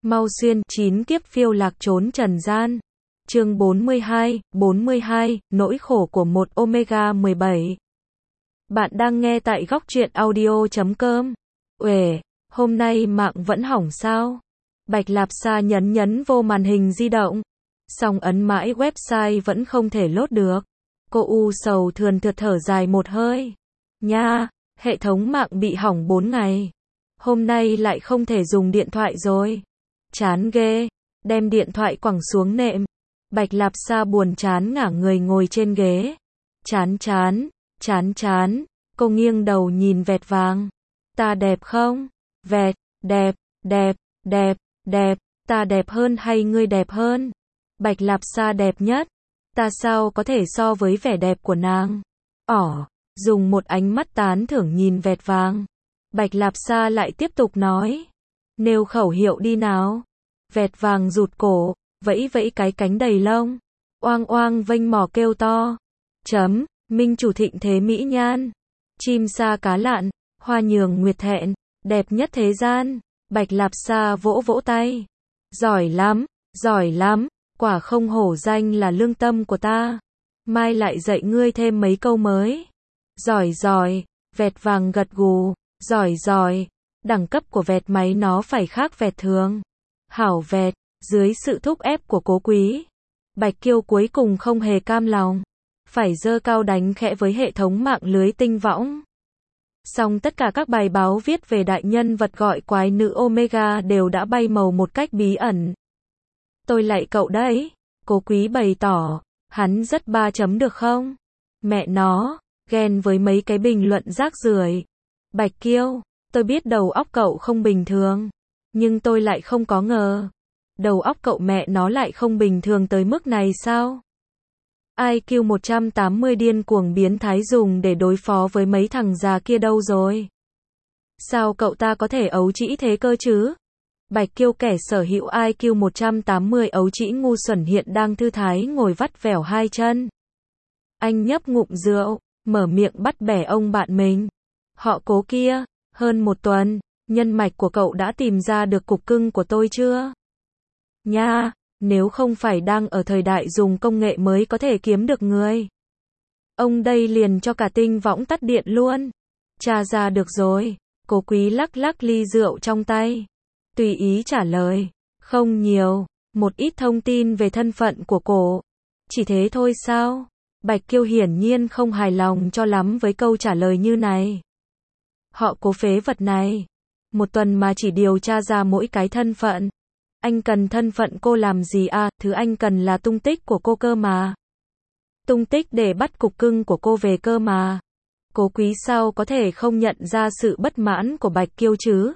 Mau xuyên 9 kiếp phiêu lạc trốn trần gian. Chương 42, nỗi khổ của một Omega 17. Bạn đang nghe tại góc truyện audio.com. Uể, hôm nay mạng vẫn hỏng sao? Bạch Lạp Sa nhấn vô màn hình di động. Xong ấn mãi website vẫn không thể load được. Cô u sầu thườn thượt thở dài một hơi. Nha, hệ thống mạng bị hỏng 4 ngày. Hôm nay lại không thể dùng điện thoại rồi. Chán ghê, đem điện thoại quẳng xuống nệm. Bạch Lạp Sa buồn chán ngả người ngồi trên ghế. Chán, cô nghiêng đầu nhìn Vẹt Vàng. Ta đẹp không? Vẹt, đẹp, ta đẹp hơn hay ngươi đẹp hơn? Bạch Lạp Sa đẹp nhất. Ta sao có thể so với vẻ đẹp của nàng? Dùng một ánh mắt tán thưởng nhìn Vẹt Vàng. Bạch Lạp Sa lại tiếp tục nói. Nêu khẩu hiệu đi nào. Vẹt Vàng rụt cổ, vẫy cái cánh đầy lông. Oang vênh mỏ kêu to. Minh chủ thịnh thế mỹ nhan. Chim sa cá lạn, hoa nhường nguyệt thẹn, đẹp nhất thế gian. Bạch Lạp Sa vỗ tay. Giỏi lắm, quả không hổ danh là lương tâm của ta. Mai lại dạy ngươi thêm mấy câu mới. Giỏi, Vẹt Vàng gật gù. Giỏi, đẳng cấp của Vẹt máy nó phải khác Vẹt thường. Hảo Vẹt, dưới sự thúc ép của Cố Quý, Bạch Kiêu cuối cùng không hề cam lòng, phải giơ cao đánh khẽ với hệ thống mạng lưới tinh võng. Song tất cả các bài báo viết về đại nhân vật gọi quái nữ Omega đều đã bay màu một cách bí ẩn. Tôi lạy cậu đấy, Cố Quý bày tỏ, hắn rất 3 chấm được không? Mẹ nó, ghen với mấy cái bình luận rác rưởi. Bạch Kiêu, tôi biết đầu óc cậu không bình thường, nhưng tôi lại không có ngờ. Đầu óc cậu mẹ nó lại không bình thường tới mức này sao? IQ 180 điên cuồng biến thái dùng để đối phó với mấy thằng già kia đâu rồi? Sao cậu ta có thể ấu trĩ thế cơ chứ? Bạch Kiêu kẻ sở hữu IQ 180 ấu trĩ ngu xuẩn hiện đang thư thái ngồi vắt vẻo hai chân. Anh nhấp ngụm rượu, mở miệng bắt bẻ ông bạn mình. Họ Cố kia, hơn 1 tuần, nhân mạch của cậu đã tìm ra được cục cưng của tôi chưa? Nha, nếu không phải đang ở thời đại dùng công nghệ mới có thể kiếm được người. Ông đây liền cho cả tinh võng tắt điện luôn. Tra ra được rồi. Cố Quý lắc ly rượu trong tay. Tùy ý trả lời. Không nhiều, một ít thông tin về thân phận của cổ. Chỉ thế thôi sao? Bạch Kiêu hiển nhiên không hài lòng cho lắm với câu trả lời như này. Họ Cố phế vật này. 1 tuần mà chỉ điều tra ra mỗi cái thân phận. Anh cần thân phận cô làm gì à? Thứ anh cần là tung tích của cô cơ mà. Tung tích để bắt cục cưng của cô về cơ mà. Cố Quý sao có thể không nhận ra sự bất mãn của Bạch Kiêu chứ?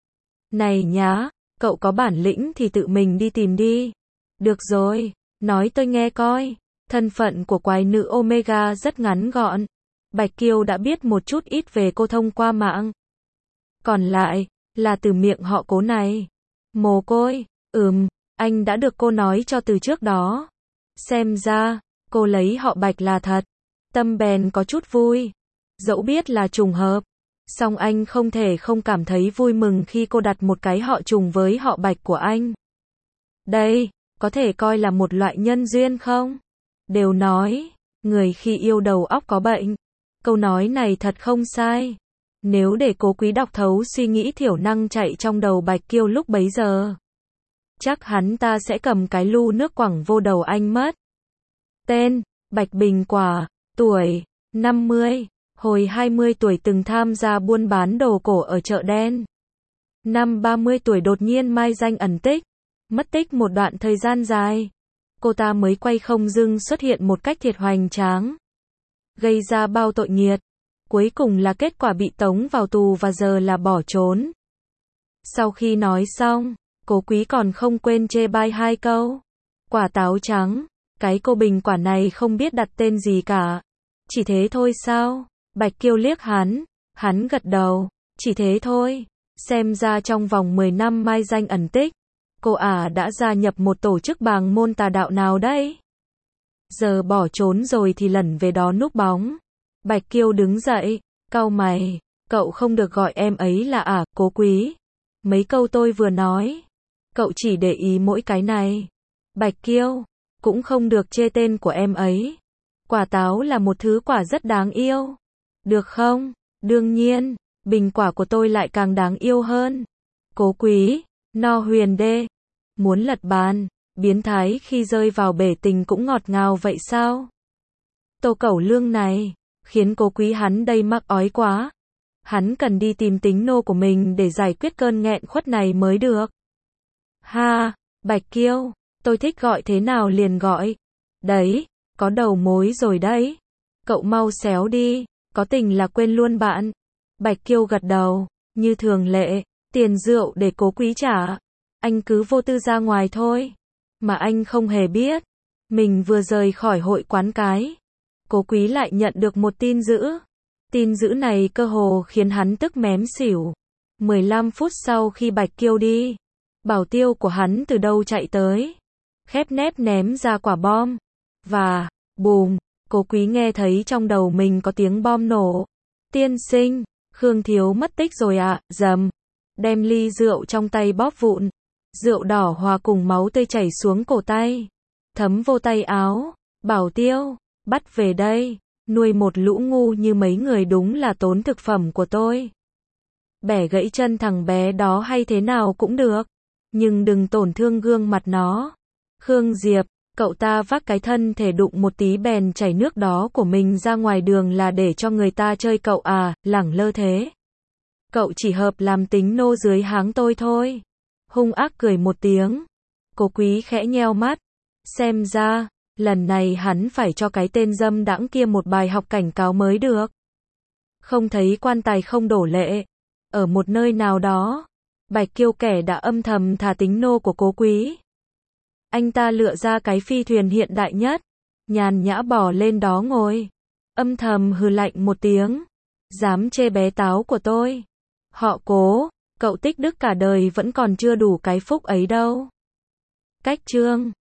Này nhá, cậu có bản lĩnh thì tự mình đi tìm đi. Được rồi, nói tôi nghe coi. Thân phận của quái nữ Omega rất ngắn gọn. Bạch Kiêu đã biết một chút ít về cô thông qua mạng. Còn lại, là từ miệng họ Cố này. Mồ côi, anh đã được cô nói cho từ trước đó. Xem ra, cô lấy họ Bạch là thật. Tâm bèn có chút vui. Dẫu biết là trùng hợp. Song anh không thể không cảm thấy vui mừng khi cô đặt một cái họ trùng với họ Bạch của anh. Đây, có thể coi là một loại nhân duyên không? Đều nói, người khi yêu đầu óc có bệnh. Câu nói này thật không sai. Nếu để Cố Quý đọc thấu suy nghĩ thiểu năng chạy trong đầu Bạch Kiêu lúc bấy giờ, chắc hắn ta sẽ cầm cái lu nước quẳng vô đầu anh mất. Tên, Bạch Bình Quả, tuổi, 50, hồi 20 tuổi từng tham gia buôn bán đồ cổ ở chợ đen. Năm 30 tuổi đột nhiên mai danh ẩn tích, mất tích một đoạn thời gian dài. Cô ta mới quay không dưng xuất hiện một cách thiệt hoành tráng. Gây ra bao tội nghiệt. Cuối cùng là kết quả bị tống vào tù và giờ là bỏ trốn. Sau khi nói xong, Cố Quý còn không quên chê bai 2 câu. Quả táo trắng, cái cô Bình Quả này không biết đặt tên gì cả. Chỉ thế thôi sao? Bạch Kiêu liếc hắn gật đầu. Chỉ thế thôi. Xem ra trong vòng 10 năm mai danh ẩn tích, cô đã gia nhập một tổ chức bàng môn tà đạo nào đấy? Giờ bỏ trốn rồi thì lẩn về đó núp bóng. Bạch Kiêu đứng dậy, cau mày, cậu không được gọi em ấy là Cố Quý. Mấy câu tôi vừa nói, Cậu chỉ để ý mỗi cái này. Bạch Kiêu, cũng không được chê tên của em ấy. Quả táo là một thứ quả rất đáng yêu. Được không? Đương nhiên, bình quả của tôi lại càng đáng yêu hơn. Cố Quý, no huyền đê. Muốn lật bàn, biến thái khi rơi vào bể tình cũng ngọt ngào vậy sao? Tô Cẩu Lương này, khiến Cố Quý hắn đây mắc ói quá. Hắn cần đi tìm tính nô của mình để giải quyết cơn nghẹn khuất này mới được. Ha, Bạch Kiêu, tôi thích gọi thế nào liền gọi. Đấy, có đầu mối rồi đấy. Cậu mau xéo đi, có tình là quên luôn bạn. Bạch Kiêu gật đầu, như thường lệ, tiền rượu để Cố Quý trả. Anh cứ vô tư ra ngoài thôi. Mà anh không hề biết, mình vừa rời khỏi hội quán cái. Cố Quý lại nhận được một tin dữ. Tin dữ này cơ hồ khiến hắn tức mém xỉu. 15 phút sau khi Bạch Kiêu đi, bảo tiêu của hắn từ đâu chạy tới, khép nép ném ra quả bom. Và, bùm, Cố Quý nghe thấy trong đầu mình có tiếng bom nổ. Tiên sinh, Khương Thiếu mất tích rồi ạ, rầm. Đem ly rượu trong tay bóp vụn. Rượu đỏ hòa cùng máu tươi chảy xuống cổ tay. Thấm vô tay áo. Bảo tiêu, bắt về đây. Nuôi một lũ ngu như mấy người đúng là tốn thực phẩm của tôi. Bẻ gãy chân thằng bé đó hay thế nào cũng được. Nhưng đừng tổn thương gương mặt nó. Khương Diệp, cậu ta vác cái thân thể đụng một tí bèn chảy nước đó của mình ra ngoài đường là để cho người ta chơi cậu à, lẳng lơ thế. Cậu chỉ hợp làm tính nô dưới háng tôi thôi. Hung ác cười một tiếng. Cố Quý khẽ nheo mắt. Xem ra, lần này hắn phải cho cái tên dâm đãng kia một bài học cảnh cáo mới được. Không thấy quan tài không đổ lệ. Ở một nơi nào đó, Bạch Kiêu kẻ đã âm thầm thả tính nô của Cố Quý. Anh ta lựa ra cái phi thuyền hiện đại nhất, nhàn nhã bò lên đó ngồi, âm thầm hừ lạnh một tiếng. Dám chê bé táo của tôi. Họ Cố, cậu tích đức cả đời vẫn còn chưa đủ cái phúc ấy đâu. Cách chương